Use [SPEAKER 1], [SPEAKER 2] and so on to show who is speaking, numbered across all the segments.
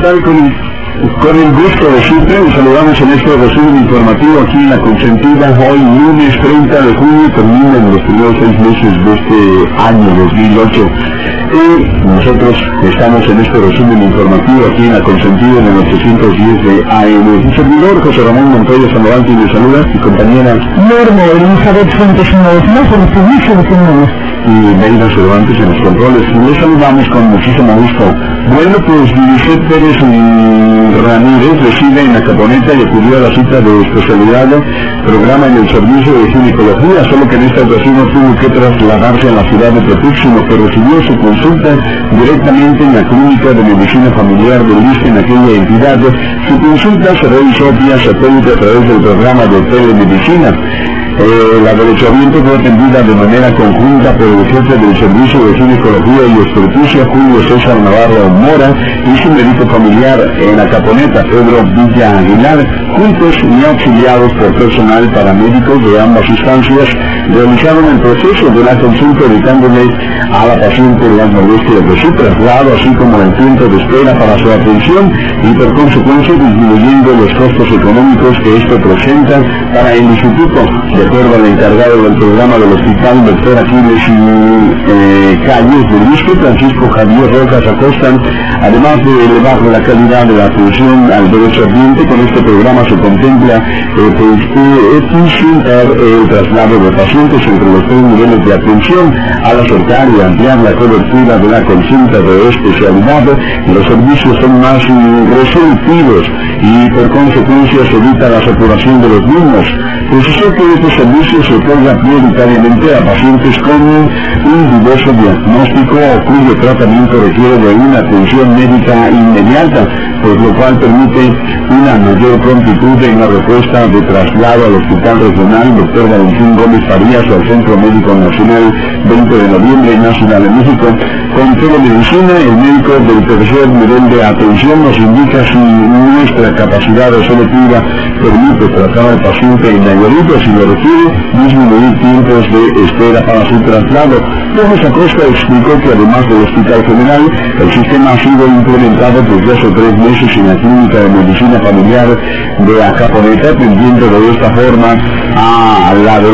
[SPEAKER 1] tal? Con el gusto de siempre, nos saludamos en este resumen informativo aquí en La Consentida. Hoy lunes 30 de junio terminan los primeros 6 meses de este año 2008. Nosotros estamos en este resumen informativo aquí en La Consentida en el 810 de AM. Un servidor, José Ramón Montoya Sandoval, le saluda, mi compañera
[SPEAKER 2] Norma Elizabeth Fuentes, una vez más en el servicio de Comunes.
[SPEAKER 1] Y Neida Cervantes en los controles. Les saludamos con muchísimo gusto. Bueno, pues Lisette Pérez Ramírez reside en Acaponeta y acudió a la cita de especialidad programa en el servicio de ginecología, solo que en esta ocasión tuvo que trasladarse a la ciudad de Tepúximo, que recibió su consulta directamente en la clínica de medicina familiar del ISSSTE en aquella entidad. Su consulta se realizó vía satélite a través del programa de telemedicina. La derechamiento fue atendida de manera conjunta por el jefe del Servicio de Ginecología y Obstetricia, Julio César Navarro Mora, y su médico familiar en Acaponeta, Pedro Villa Aguilar, juntos y auxiliados por personal paramédicos de ambas instancias, realizaron el proceso de la consulta, evitándole a la paciente las molestias de su traslado, así como el tiempo de espera para su atención, y por consecuencia disminuyendo los costos económicos que esto presenta para el instituto. De acuerdo al encargado del programa del hospital, doctor Aquiles Calles del ISSSTE, Francisco Javier Rojas Acosta, además de elevar la calidad de la atención al derechohabiente, con este programa se contempla eficientar el traslado de pacientes entre los 3 niveles de atención, al acercar y ampliar la cobertura de la consulta de especialidad. Los servicios son más resolutivos y por consecuencia se evita la saturación de los mismos. Precisó que este servicio se otorga prioritariamente a pacientes con un dudoso diagnóstico o cuyo tratamiento requiere de una atención médica inmediata, por lo cual permite una mayor prontitud en la respuesta de traslado al Hospital Regional Dr. Valentín Gómez Farías o al Centro Médico Nacional 20 de noviembre en la Ciudad de México. Con telemedicina, el médico del tercer nivel de atención nos indica si nuestra capacidad resolutiva permite tratar al paciente en Nayarit o si lo requiere, disminuir tiempos de espera para su traslado. Rojas Acosta explicó que además del Hospital General, el sistema ha sido implementado desde hace 3 meses en la Clínica de Medicina Familiar de Acaponeta, atendiendo de esta forma a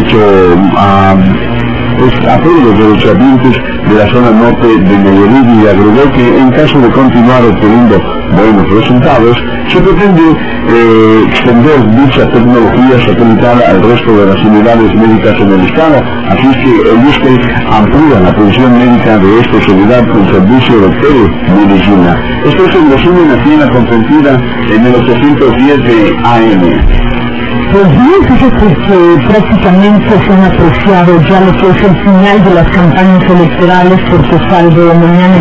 [SPEAKER 1] todos los derechohabientes de la zona norte de Nayarit, y agregó que en caso de continuar obteniendo buenos resultados, se pretende extender dicha tecnología satelital al resto de las unidades médicas en el estado, así es que el ISSSTE amplía la atención médica de especialidad con servicio de telemedicina. Esto es el resumen aquí en La Consentida en el 810 de AM.
[SPEAKER 2] Pues bien, fíjate que prácticamente se han apreciado ya lo que es el final de las campañas electorales, porque salvo mañana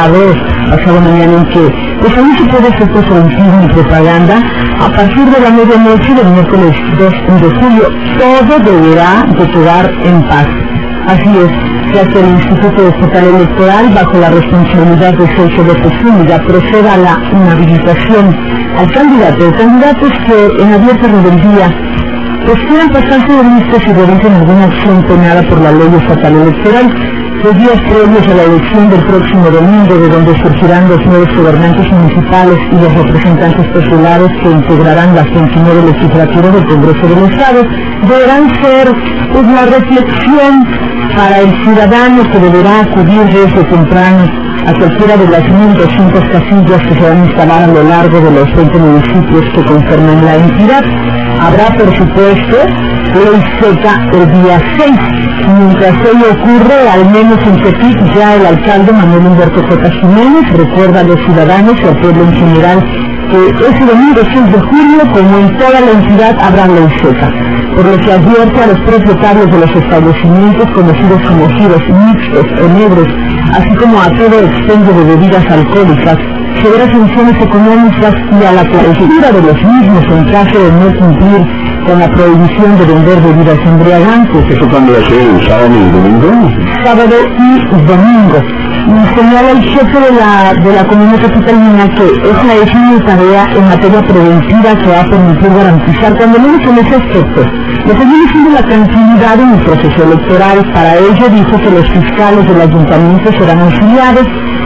[SPEAKER 2] pasado mañana en que pues aún se puede hacer proselitismo y propaganda, a partir de la medianoche del miércoles 2 de julio todo deberá de quedar en paz. Así es, ya que el Instituto Estatal Electoral, bajo la responsabilidad de Sergio López Zúñiga, proceda a la inhabilitación al candidato o candidatos que en abierta rebeldía pues quieran pasarse de listas y realicen alguna acción penada por la ley estatal electoral. Los días previos a la elección del próximo domingo, de donde surgirán los nuevos gobernantes municipales y los representantes populares que integrarán la 29 legislatura del Congreso del Estado, deberán ser pues la reflexión para el ciudadano que deberá acudir desde temprano a cualquiera de las 1.200 casillas que se van a instalar a lo largo de los 20 municipios que conforman la entidad. Habrá, por supuesto, ley seca el día 6. Mientras ello ocurre, al menos en Tepic, ya el alcalde Manuel Humberto J. Jiménez recuerda a los ciudadanos y al pueblo en general que ese domingo 6 de julio, como en toda la entidad, habrá ley seca, por lo que advierte a los propietarios de los establecimientos conocidos como giros mixtos o negros, así como a todo expendio de bebidas alcohólicas, severas sanciones económicas y a la clausura de los mismos en caso de no cumplir con la prohibición de vender bebidas embriagantes.
[SPEAKER 1] ¿Eso cuándo va a ser? ¿El sábado y el domingo?
[SPEAKER 2] Sábado y domingo. Y señala el jefe de la comunidad capitalina que esa es una tarea en materia preventiva que va a permitir garantizar, cuando menos en ese aspecto, lo que viene siendo la tranquilidad en el proceso electoral. Para ello dijo que los fiscales del ayuntamiento serán auxiliados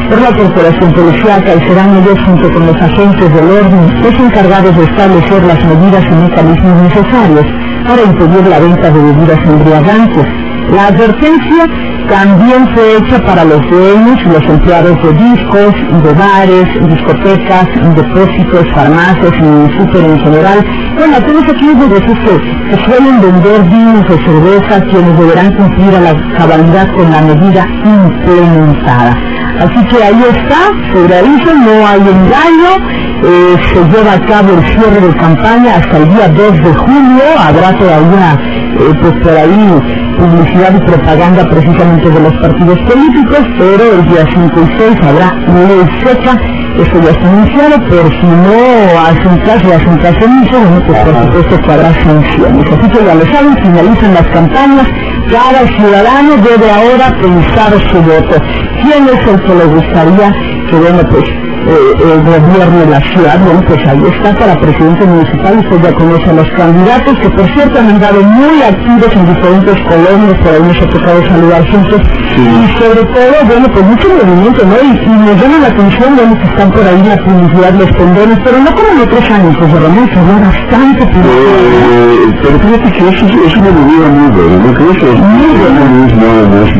[SPEAKER 2] por la corporación policíaca y serán ellos, junto con los agentes del orden, los encargados de establecer las medidas y mecanismos necesarios para impedir la venta de bebidas embriagantes. La advertencia también fue hecha para los dueños y los empleados de discos, de bares, discotecas, depósitos, farmacias y súper en general. Bueno, todos aquellos negocios que suelen vender vinos o cerveza, quienes deberán cumplir a la cabalidad con la medida implementada. Así que ahí está, sobre aviso, no hay engaño, se lleva a cabo el cierre de campaña hasta el día 2 de julio, habrá todavía pues por ahí publicidad y propaganda precisamente de los partidos políticos, pero el día 5 y 6 habrá ley seca, eso ya está anunciado, pero si no hacen caso omiso, bueno, pues por supuesto que habrá sanciones. Así que ya lo saben, finalizan las campañas, cada ciudadano debe ahora pensar su voto. ¿Quién es el que le gustaría que, bueno, pues gobierne la ciudad? Bueno, pues ahí está, para presidente municipal. Usted ya conoce a los candidatos, que por cierto han andado muy activos en diferentes colonias, por ahí nos ha tocado saludar juntos, sí. Y sobre todo, bueno, pues mucho movimiento, ¿no? Y nos llama la atención, bueno, que están por ahí la publicidad, los pendones, pero no como en otros años, pues de Ramón se ve bastante publicidad.
[SPEAKER 1] Pero fíjate que eso es una medida muy buena, ¿no? Creo que es muy buena, no es nada más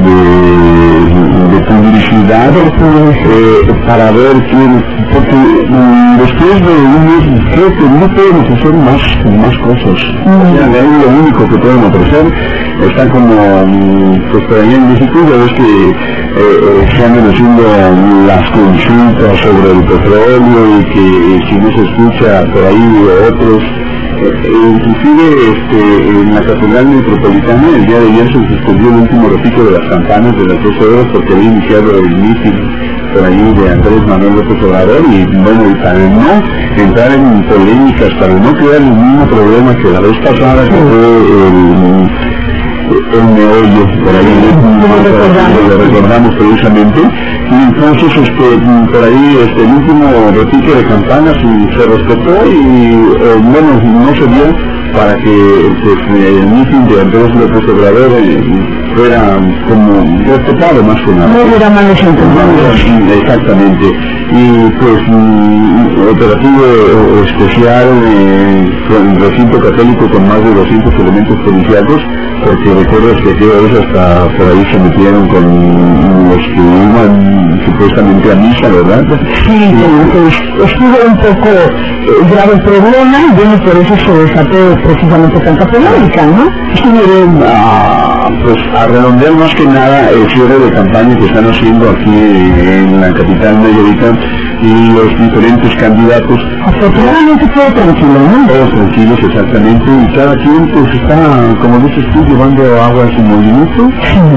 [SPEAKER 1] de publicidad, para ver quién, porque después de un mes creo que no pueden ofrecer más cosas. Es lo único que pueden ofrecer. Están como, pues por ahí en México ya ves que se andan haciendo las consultas sobre el petróleo y que si no se escucha por ahí otros. Inclusive en la Catedral Metropolitana el día de ayer se suspendió el último repique de las campanas de las 12 horas porque había iniciado el mitin por ahí de Andrés Manuel López Obrador, y bueno, y para no entrar en polémicas, para no crear el mismo problema que la vez pasada, que fue el meollo, por ahí lo recordamos precisamente, y entonces por ahí el último repique de campanas se respetó y bueno, no se dio para que pues, el mitin de Andrés López Obrador fuera como respetado más que nada.
[SPEAKER 2] No hubiera malos entendidos.
[SPEAKER 1] Exactamente. Y pues operativo especial en recinto católico con más de 200 elementos policiales, porque recuerdas que aquella vez hasta por ahí se metieron con los que iban supuestamente a misa, ¿verdad?
[SPEAKER 2] Sí, pues estuvo un poco grave el problema, y bueno, por eso se desató precisamente tanta polémica, ¿no?
[SPEAKER 1] Sí, pues a redondear más que nada el cierre de campaña que están haciendo aquí en la capital mayorita y los diferentes candidatos.
[SPEAKER 2] Afortunadamente todo tranquilo, ¿no?
[SPEAKER 1] Todos tranquilos, exactamente, y cada quien pues está, como dices tú, llevando agua a su molinito.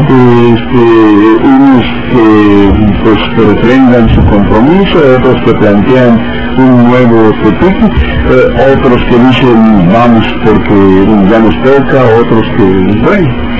[SPEAKER 1] Unos que pues refrendan su compromiso, otros que plantean un nuevo futuro, otros que dicen vamos porque ya nos toca, otros que, bueno,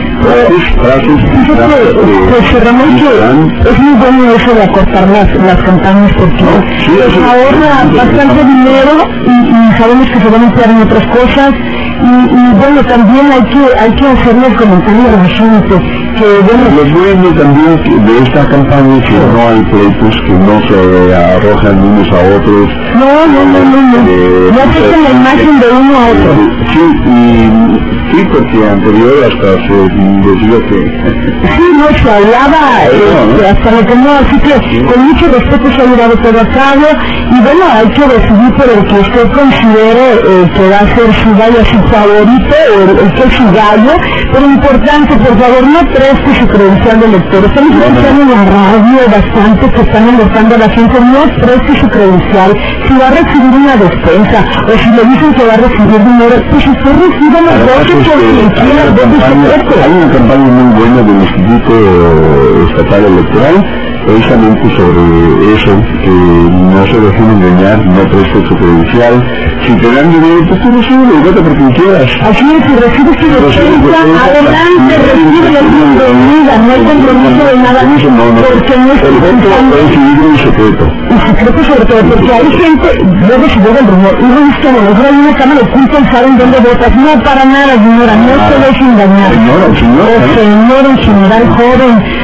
[SPEAKER 2] pues Ramón, es muy bueno eso de acortar las campañas, porque ahorra bastante dinero y sabemos que se van a emplear en otras cosas, y bueno, también hay que hacerle el comentario a la gente que bueno,
[SPEAKER 1] lo bueno también de esta campaña es que no hay pleitos, que no se arrojan unos a otros.
[SPEAKER 2] No afectan la imagen de uno a otro.
[SPEAKER 1] Sí, porque anterior hasta se decía que...
[SPEAKER 2] Sí, no, se hablaba, hasta lo que no, así que con mucho respeto se ha llevado todo a cabo, y bueno, hay que decidir por el que usted considere que va a ser su gallo, su favorito, el que es su gallo, pero importante, por favor, no preste su credencial de lector. Estamos escuchando en la radio bastante que están alertando a la gente, no preste su credencial. Si va a recibir una despensa, o si le dicen que va a recibir dinero, pues usted recibe los votos por quien quiera,
[SPEAKER 1] hay una campaña muy buena del Instituto Estatal Electoral, precisamente sobre eso, que no se dejen engañar, no preste su credencial. Si te dan dinero, pues tú recibes el voto por quien quieras.
[SPEAKER 2] Así es, si recibes tu despensa, adelante, recibe la bienvenida, no hay compromiso de nada, porque no es
[SPEAKER 1] un secreto.
[SPEAKER 2] Y secreto sobre todo, porque hay gente, luego se llega el rumor, y no es que a lo mejor hay una cámara oculta y saben dónde votas. No, para nada, señora, no se deje engañar.
[SPEAKER 1] Señora,
[SPEAKER 2] señor en general, joven,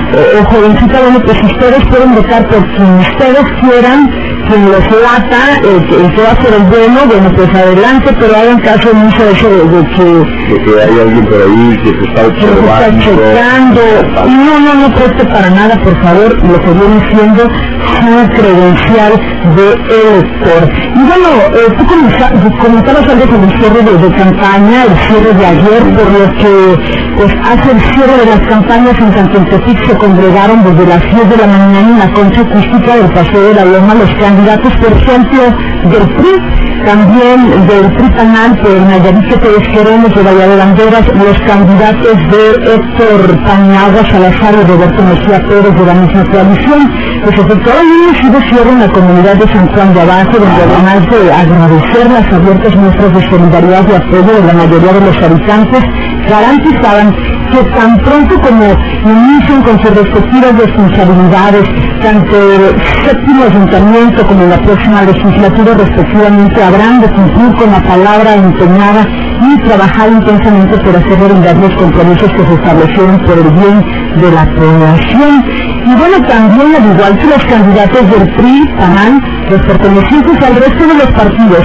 [SPEAKER 2] jovencita, bueno, pues ustedes pueden votar por quien ustedes quieran, quien los lata, el que va a ser el bueno, pues adelante, pero hagan caso mucho de eso de que
[SPEAKER 1] hay alguien por ahí que te está
[SPEAKER 2] observando. No preste para nada, por favor, lo que viene siendo su credencial de elector. Y bueno, tú comentabas algo sobre el cierre de campaña, el cierre de ayer, por lo que pues hace el cierre de las campañas en tanto en Tepic se congregaron desde las 10 de la mañana en la concha acústica del Paseo de la Loma los candidatos, por ejemplo, del PRI, también del PRI PANAL, por Nayarit que todos queremos, de Bahía de Banderas, los candidatos de Héctor Paniagua Salazar y Roberto Mejía Pérez de la misma coalición, pues efectuaron un masivo cierre en la comunidad de San Juan de Abajo, donde además de agradecer las abiertas muestras de solidaridad y apoyo de la mayoría de los habitantes, garantizaban que tan pronto como inicien con sus respectivas responsabilidades, tanto el séptimo ayuntamiento como la próxima legislatura respectivamente habrán de cumplir con la palabra empeñada y trabajar intensamente por hacer realidad los compromisos que se establecieron por el bien de la población. Y bueno, también al igual que los candidatos del PRI, PANAL, los pertenecientes al resto de los partidos,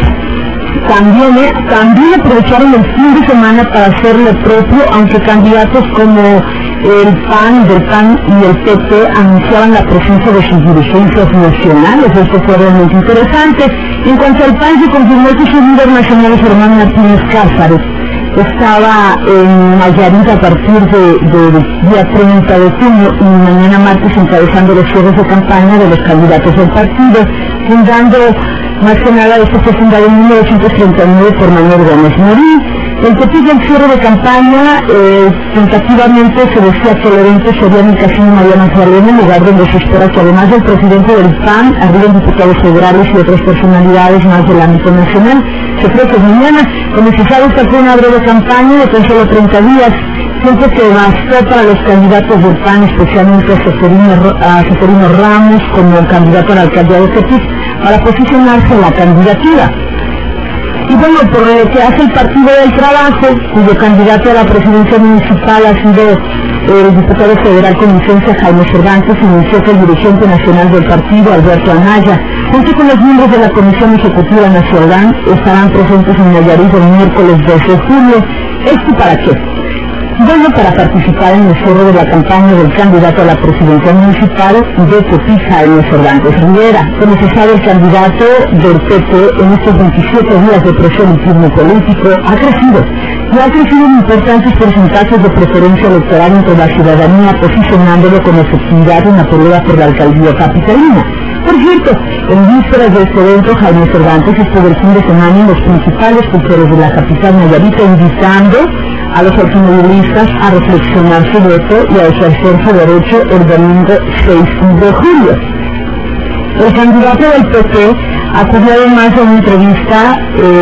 [SPEAKER 2] también aprovecharon el fin de semana para hacerlo propio, aunque candidatos como el PAN, del PAN y el PP anunciaban la presencia de sus dirigencias nacionales. Esto fue realmente interesante. En cuanto al PAN, se confirmó que su líder nacional, Germán Martínez Cázares, estaba en Nayarit a partir del día 30 de junio y mañana martes encabezando los cierres de campaña de los candidatos del partido, fundando más que nada, esto fue fundado en 1939 por Manuel Gómez Morín. El Tepic del cierre de campaña, tentativamente se decía que el evento sería en el Casino María Magdalena, lugar donde se espera que además del presidente del PAN, arriben diputados federales y otras personalidades más del ámbito nacional. Se cree que mañana, como se sabe, esta fue una breve campaña de tan solo 30 días, siempre que bastó para los candidatos del PAN, especialmente a Seferino Ramos como candidato a la alcaldía de Tepic, para posicionarse en la candidatura. Y bueno, por lo que hace el Partido del Trabajo, cuyo candidato a la presidencia municipal ha sido el diputado federal con licencia Jaime Cervantes, inició que el dirigente nacional del partido, Alberto Anaya, junto con los miembros de la Comisión Ejecutiva Nacional, estarán presentes en Nayarit el miércoles 12 de julio. ¿Esto para qué? Bueno, para participar en el cierre de la campaña del candidato a la presidencia municipal de Tepic, Jaime Cervantes Rivera. Como se sabe, el candidato del PP en estos 27 días de proselitismo político ha crecido en importantes porcentajes de preferencia electoral entre la ciudadanía, posicionándolo con efectividad en la pelea por la alcaldía capitalina. Por cierto, en vísperas de este evento, Jaime Cervantes estuvo el fin de semana en los principales puntos de la capital nayarita, invitando a los automovilistas a reflexionar su voto y a ejercer su derecho el domingo 6 de julio. El candidato del PP acudió además a una entrevista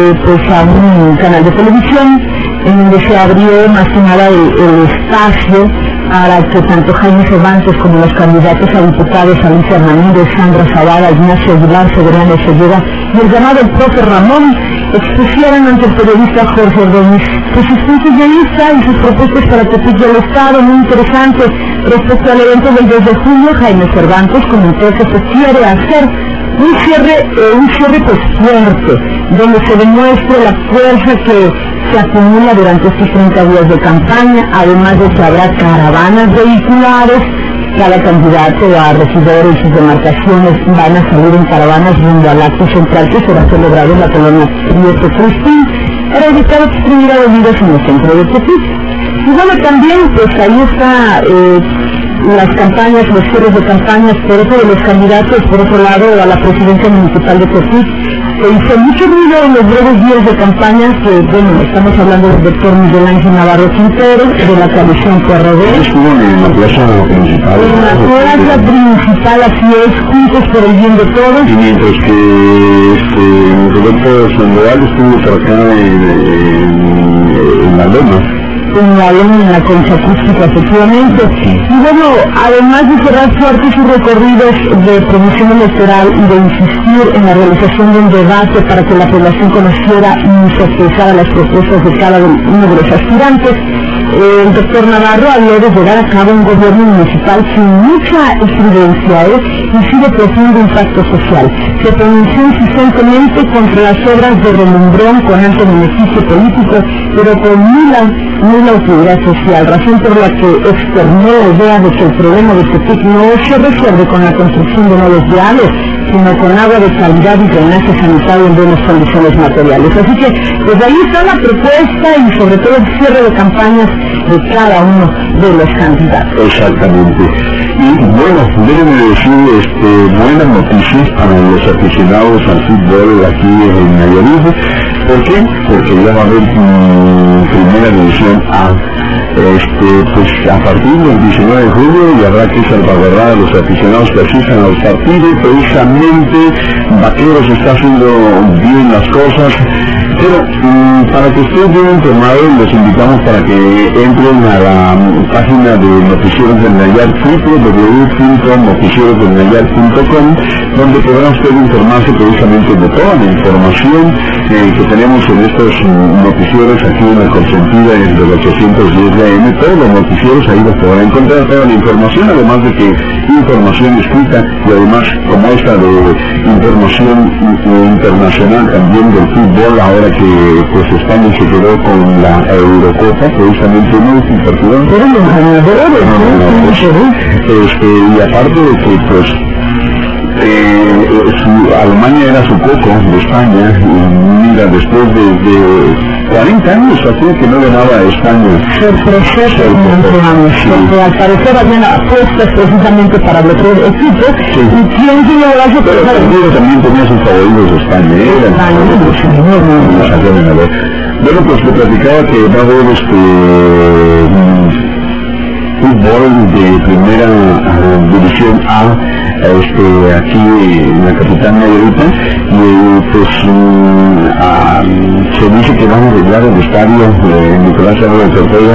[SPEAKER 2] a un canal de televisión en donde se abrió más que nada el espacio para que tanto Jaime Cervantes como los candidatos a diputados Alicia Ramírez, Sandra Zavala, Ignacio Aguilar, Soberano Seguera y el llamado el profe Ramón expusieran ante el periodista Jorge Ordóñez sus puntos de vista y sus propuestas para Tepic del Estado. Muy interesante. Respecto al evento del 2 de julio, Jaime Cervantes comentó que se quiere hacer un cierre pues fuerte, donde se demuestre la fuerza que se acumula durante estos 30 días de campaña, además de que habrá caravanas vehiculares. Cada candidato a regidor y sus demarcaciones van a salir en caravanas rumbo al acto central que será celebrado en la colonia Prieto Cristín para evitar obstruir avenidas en el centro de Tepic. Y bueno, también pues ahí está las campañas, los cierres de campañas, por eso de los candidatos, por otro lado, a la presidencia municipal de Tepic. Se hizo mucho ruido en los breves días de campaña, que bueno, estamos hablando del doctor Miguel Ángel Navarro Quintero, de la coalición PRD.
[SPEAKER 1] Estuvo en la plaza principal.
[SPEAKER 2] En la plaza principal, así es, juntos por el bien de todos.
[SPEAKER 1] Y mientras que Roberto Sandoval estuvo por acá en la Loma.
[SPEAKER 2] En la concha acústica, efectivamente. Y bueno, además de cerrar fuerte sus recorridos de promoción electoral y de insistir en la realización de un debate para que la población conociera y se expresara las propuestas de cada uno de los aspirantes, El doctor Navarro habló de llevar a cabo un gobierno municipal sin mucha estridencia y sí de profundo impacto social. Se pronunció insistentemente contra las obras de relumbrón con alto beneficio político, pero con nula utilidad social, razón por la que externó la idea de que el problema de Tepic no se resuelve con la construcción de nuevos viales, sino con agua de calidad y drenaje sanitario en buenas condiciones materiales. Así que, pues ahí está la propuesta y sobre todo el cierre de campañas de cada uno de los candidatos.
[SPEAKER 1] Exactamente. Y bueno, déjenme decir buenas noticias para los aficionados al fútbol aquí en Nayarit. ¿Por qué? Porque ya va a haber primera división A. Pues a partir del 19 de julio y habrá que salvaguardar a los aficionados que asistan a los partidos. Precisamente Vaqueros está haciendo bien las cosas, pero para que estén bien informados les invitamos para que entren a la página de Noticieros del Nayar, www.noticierosdelnayar.com, donde podrán ustedes informarse precisamente de toda la información que tenemos en estos noticieros aquí en la consentida desde el 810 de AM. Todos los noticieros ahí los podrán encontrar toda la información, además de que información escrita y además como esta de información internacional también del fútbol, ahora que pues España se quedó con la Eurocopa, precisamente no es un partido. Y aparte de que pues Alemania era su coco de España, y mira, después de 40 años así que no ganaba a España.
[SPEAKER 2] Porque al parecer habían apuestas precisamente para el otro equipo, y quién tiene el brazo,
[SPEAKER 1] pero también tenía sus favoritos de España, Bueno, pues te platicaba que va a haber fútbol de primera división A aquí en la capital Nayarit, y pues se dice que van a arreglar el estadio Nicolás Álvarez Ortega,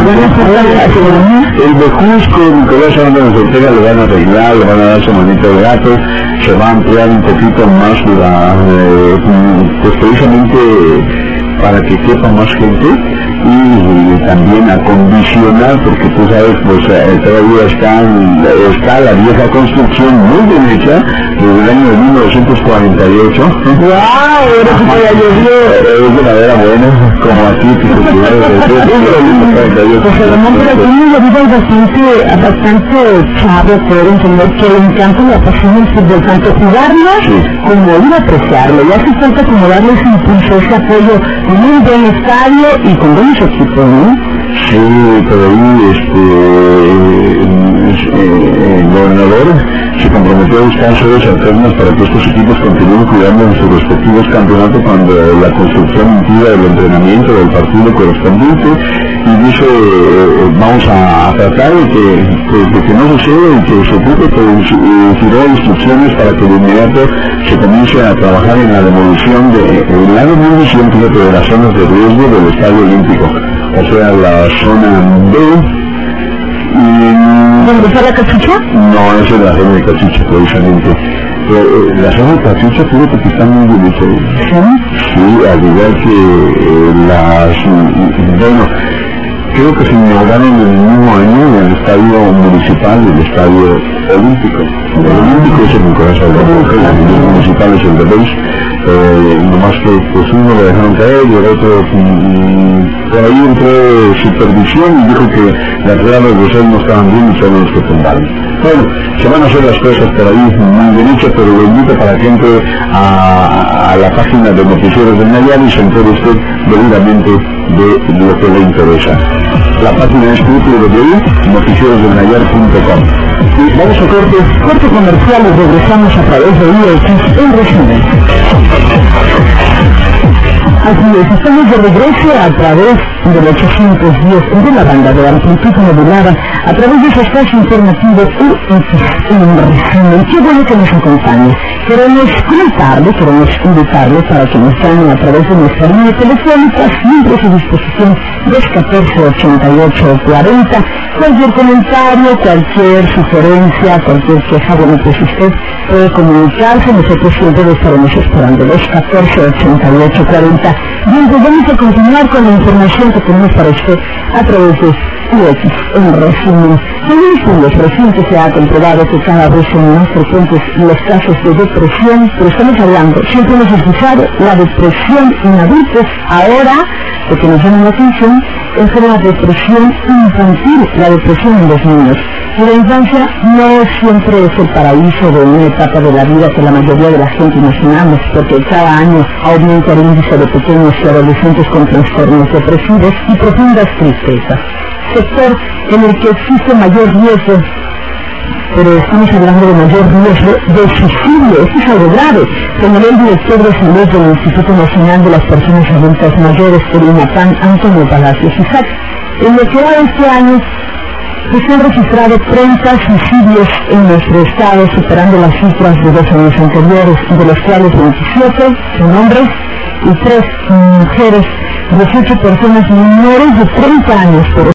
[SPEAKER 1] el de Jusco Nicolás Álvarez Ortega lo van a arreglar, le van a dar su manito de gato, se va a ampliar un poquito más pues precisamente para que quepa más gente, y también acondicionar, porque tú sabes, pues todavía está la vieja construcción muy bien hecha desde el año de 1948.
[SPEAKER 2] ¡Wow! Ahora sí que ya llovió.
[SPEAKER 1] Es de madera buena, como aquí, pues el
[SPEAKER 2] remonte de aquí es bastante chavo poder entender que le encanta la pasión del fútbol, tanto jugarlo como ir a apreciarlo. Y hace falta como darle ese impulso, ese apoyo en un buen estadio y con buenos equipos, ¿no?
[SPEAKER 1] Sí, pero ahí el gobernador se comprometió a buscar sedes alternas para que estos equipos continúen cuidando en sus respectivos campeonatos cuando la construcción impida el entrenamiento del partido correspondiente, y dice vamos a tratar de que no suceda y que se ocupe, pues tiró instrucciones para que de inmediato se comience a trabajar en la demolición de las zonas de riesgo del Estadio Olímpico, o sea la zona B.
[SPEAKER 2] ¿Dónde está la Cachucha?
[SPEAKER 1] No, esa es la zona de Cachucha precisamente. La zona de Cachucha, fíjate que está muy bien hecha. Sí, al igual que creo que se inauguraron en el mismo año el estadio municipal y el estadio olímpico. El olímpico es el Nicolás Álvarez Ortega, el municipal es el de Reis. Nomás que pues uno lo dejaron caer y el otro por ahí entró supervisión y dijo que las reglas de ser no estaban bien y son los que tumbaron. Bueno, se van a hacer las cosas por ahí muy bien hechas, pero lo invito para que entre a la página de Noticieros del Nayar y se entere usted debidamente de lo que le interesa. La página es www.noticierosdelnayar.com. Vamos a corte comercial y regresamos a través de UX en resumen.
[SPEAKER 2] Así es, estamos de regreso a través del 810 de la banda de amplitud modulada, a través de su espacio informativo UX en resumen. Qué bueno que nos acompañe. Queremos comentarle, queremos invitarle para que nos llamen a través de nuestra línea telefónica, siempre a su disposición, 214-8840. Cualquier comentario, cualquier sugerencia, cualquier queja, bueno, pues usted puede comunicarse, nosotros siempre lo estaremos esperando, los 148840. Bien, pues vamos a continuar con la información que tenemos para usted a través de UX, en resumen. Según estudios recientes se ha comprobado que cada vez son más frecuentes los casos de depresión, pero estamos hablando, siempre hemos escuchado la depresión en adultos, ahora lo que nos llama la atención es la depresión infantil, la depresión en los niños. Y la infancia no siempre es el paraíso de una etapa de la vida que la mayoría de la gente imaginamos, porque cada año aumenta el índice de pequeños y adolescentes con trastornos depresivos y profundas tristezas. Sector en el que existe mayor riesgo, pero estamos hablando de mayor riesgo de suicidio. Esto es algo grave. Señaló el director de salud del Instituto Nacional de las Personas Adultas Mayores, el INAPAM, Antonio Palacios Isaac. En lo que va de este año, se han registrado 30 suicidios en nuestro estado, superando las cifras de 2 años anteriores, de los cuales 27 son hombres y 3 mujeres, 18 personas menores de 30 años.